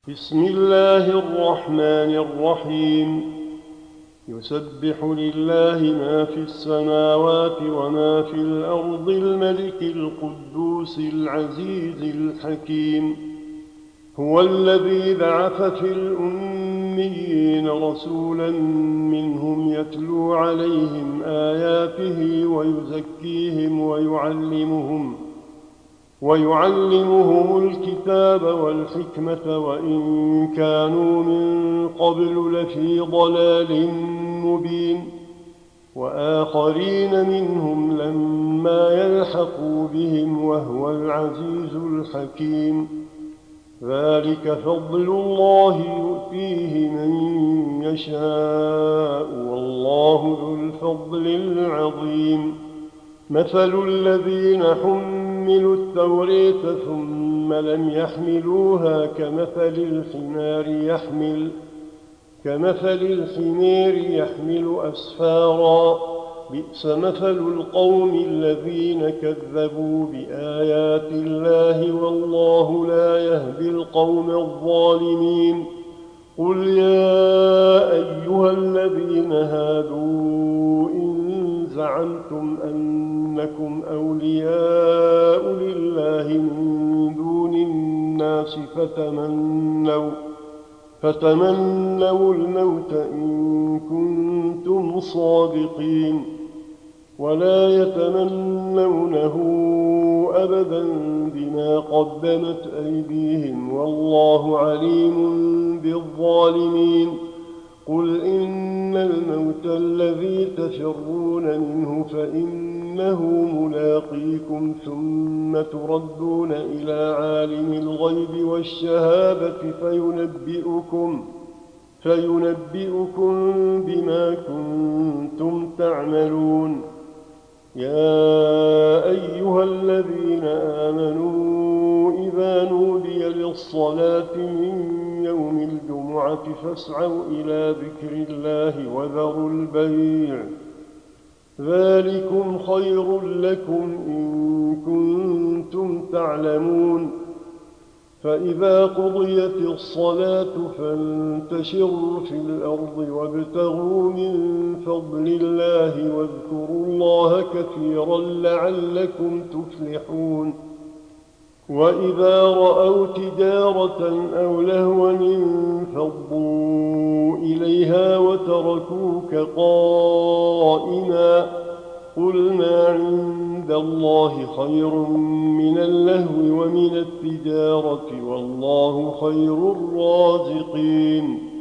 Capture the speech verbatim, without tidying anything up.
بسم الله الرحمن الرحيم يسبح لله ما في السماوات وما في الأرض الملك القدوس العزيز الحكيم هو الذي بعث في الأميين رسولا منهم يتلو عليهم آياته ويزكيهم ويعلمهم ويعلمهم الكتاب والحكمة وإن كانوا من قبل لفي ضلال مبين وآخرين منهم لما يلحقوا بهم وهو العزيز الحكيم ذلك فضل الله يؤتيه من يشاء والله ذو الفضل العظيم مثل الذين حملوا التوراة ثم لم يحملوها كمثل الحمار يحمل كمثل الحمير يحمل أسفارا بئس مثل القوم الذين كذبوا بآيات الله والله لا يهدي القوم الظالمين قل يا أيها الذين هادوا إن زعمتم أنكم أولياء لله من دون الناس فتمنوا فتمنوا الموت إن كنتم صادقين ولا يتمنونه أبدا بما قدمت أيديهم والله عليم بالظالمين قل إن الموت الذي تفرون منه فإنه ملاقيكم ثم تردون إلى عالم الغيب والشهادة فينبئكم فينبئكم بما كنتم تعملون يا أيها الذين آمنوا إذا نودي للصلاة من يوم الجمعة فاسعوا إلى ذكر الله وذروا البيع ذلكم خير لكم إن كنتم تعلمون فإذا قضيت الصلاة فانتشروا في الأرض وابتغوا من فضل الله واذكروا الله كثيرا لعلكم تفلحون وإذا رأوا تجارة أو لهوا انفضوا إليها وتركوك قائما قل ما عند الله خير من اللهو ومن التجارة والله خير الرازقين